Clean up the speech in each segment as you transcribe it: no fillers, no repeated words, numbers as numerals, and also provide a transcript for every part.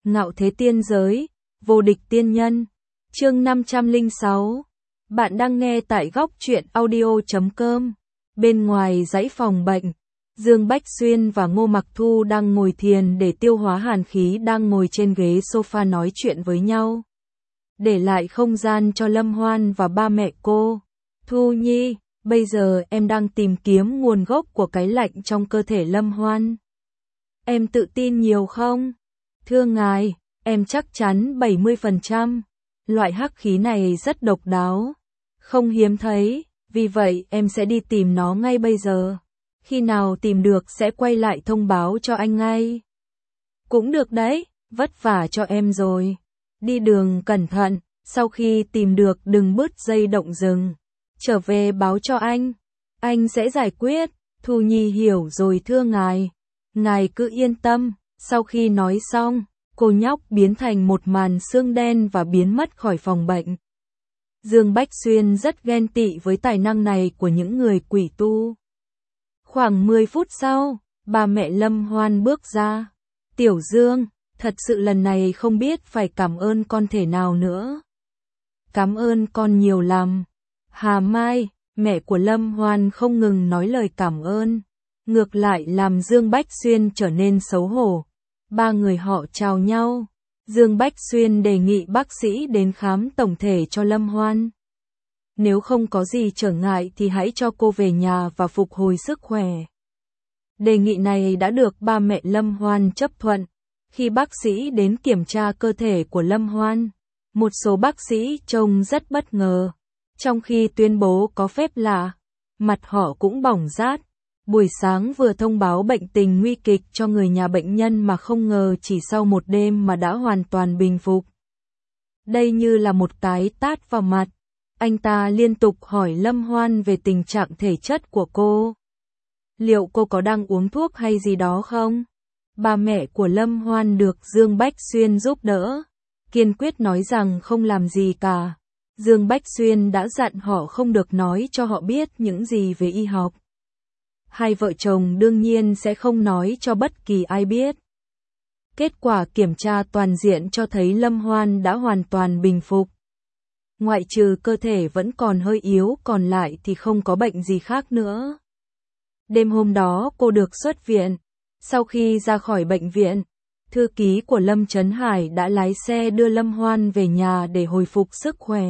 Ngạo thế tiên giới, vô địch tiên nhân. Chương 506. Bạn đang nghe tại góc truyện audio.com. Bên ngoài dãy phòng bệnh, Dương Bách Xuyên và Ngô Mặc Thu đang ngồi thiền để tiêu hóa hàn khí, đang ngồi trên ghế sofa nói chuyện với nhau. Để lại không gian cho Lâm Hoan và ba mẹ cô. Thu Nhi, bây giờ em đang tìm kiếm nguồn gốc của cái lạnh trong cơ thể Lâm Hoan. Em tự tin nhiều không? Thưa ngài, em chắc chắn 70%. Loại hắc khí này rất độc đáo, không hiếm thấy, vì vậy em sẽ đi tìm nó ngay bây giờ. Khi nào tìm được sẽ quay lại thông báo cho anh ngay. Cũng được đấy, vất vả cho em rồi. Đi đường cẩn thận, sau khi tìm được đừng bứt dây động rừng. Trở về báo cho anh sẽ giải quyết. Thu Nhi hiểu rồi thưa ngài. Ngài cứ yên tâm. Sau khi nói xong, cô nhóc biến thành một màn sương đen và biến mất khỏi phòng bệnh. Dương Bách Xuyên rất ghen tị với tài năng này của những người quỷ tu. Khoảng 10 phút sau, bà mẹ Lâm Hoan bước ra. Tiểu Dương, thật sự lần này không biết phải cảm ơn con thế nào nữa. Cảm ơn con nhiều lắm. Hà Mai, mẹ của Lâm Hoan không ngừng nói lời cảm ơn. Ngược lại làm Dương Bách Xuyên trở nên xấu hổ. Ba người họ chào nhau. Dương Bách Xuyên đề nghị bác sĩ đến khám tổng thể cho Lâm Hoan. Nếu không có gì trở ngại thì hãy cho cô về nhà và phục hồi sức khỏe. Đề nghị này đã được ba mẹ Lâm Hoan chấp thuận. Khi bác sĩ đến kiểm tra cơ thể của Lâm Hoan, một số bác sĩ trông rất bất ngờ. Trong khi tuyên bố có phép lạ, mặt họ cũng bỏng rát. Buổi sáng vừa thông báo bệnh tình nguy kịch cho người nhà bệnh nhân mà không ngờ chỉ sau một đêm mà đã hoàn toàn bình phục. Đây như là một cái tát vào mặt. Anh ta liên tục hỏi Lâm Hoan về tình trạng thể chất của cô. Liệu cô có đang uống thuốc hay gì đó không? Bà mẹ của Lâm Hoan được Dương Bách Xuyên giúp đỡ, kiên quyết nói rằng không làm gì cả. Dương Bách Xuyên đã dặn họ không được nói cho họ biết những gì về y học. Hai vợ chồng đương nhiên sẽ không nói cho bất kỳ ai biết. Kết quả kiểm tra toàn diện cho thấy Lâm Hoan đã hoàn toàn bình phục. Ngoại trừ cơ thể vẫn còn hơi yếu, còn lại thì không có bệnh gì khác nữa. Đêm hôm đó cô được xuất viện. Sau khi ra khỏi bệnh viện, thư ký của Lâm Chấn Hải đã lái xe đưa Lâm Hoan về nhà để hồi phục sức khỏe.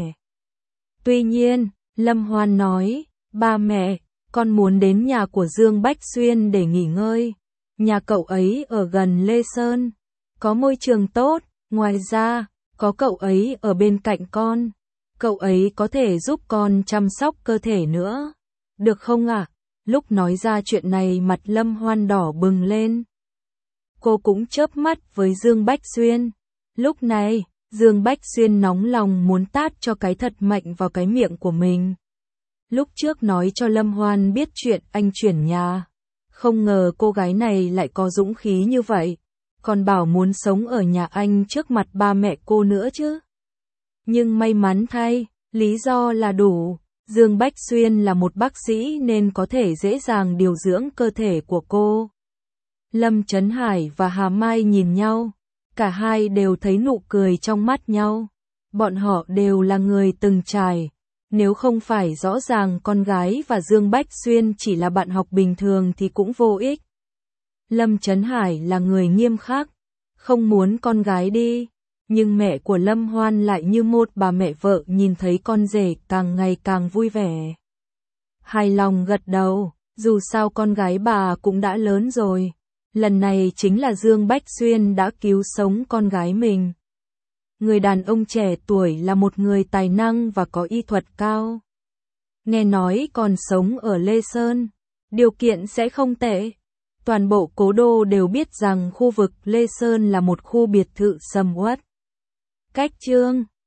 Tuy nhiên, Lâm Hoan nói, ba mẹ, con muốn đến nhà của Dương Bách Xuyên để nghỉ ngơi. Nhà cậu ấy ở gần Lê Sơn, có môi trường tốt, ngoài ra, có cậu ấy ở bên cạnh con. Cậu ấy có thể giúp con chăm sóc cơ thể nữa. Được không ạ? Lúc nói ra chuyện này mặt Lâm Hoan đỏ bừng lên. Cô cũng chớp mắt với Dương Bách Xuyên. Lúc này, Dương Bách Xuyên nóng lòng muốn tát cho cái thật mạnh vào cái miệng của mình. Lúc trước nói cho Lâm Hoan biết chuyện anh chuyển nhà. Không ngờ cô gái này lại có dũng khí như vậy. Còn bảo muốn sống ở nhà anh trước mặt ba mẹ cô nữa chứ. Nhưng may mắn thay, lý do là đủ. Dương Bách Xuyên là một bác sĩ nên có thể dễ dàng điều dưỡng cơ thể của cô. Lâm Chấn Hải và Hà Mai nhìn nhau. Cả hai đều thấy nụ cười trong mắt nhau. Bọn họ đều là người từng trải. Nếu không phải rõ ràng con gái và Dương Bách Xuyên chỉ là bạn học bình thường thì cũng vô ích. Lâm Chấn Hải là người nghiêm khắc, không muốn con gái đi. Nhưng mẹ của Lâm Hoan lại như một bà mẹ vợ nhìn thấy con rể càng ngày càng vui vẻ. Hài lòng gật đầu, dù sao con gái bà cũng đã lớn rồi. Lần này chính là Dương Bách Xuyên đã cứu sống con gái mình. Người đàn ông trẻ tuổi là một người tài năng và có y thuật cao. Nghe nói còn sống ở Lê Sơn, điều kiện sẽ không tệ. Toàn bộ cố đô đều biết rằng khu vực Lê Sơn là một khu biệt thự sầm uất. Cách chương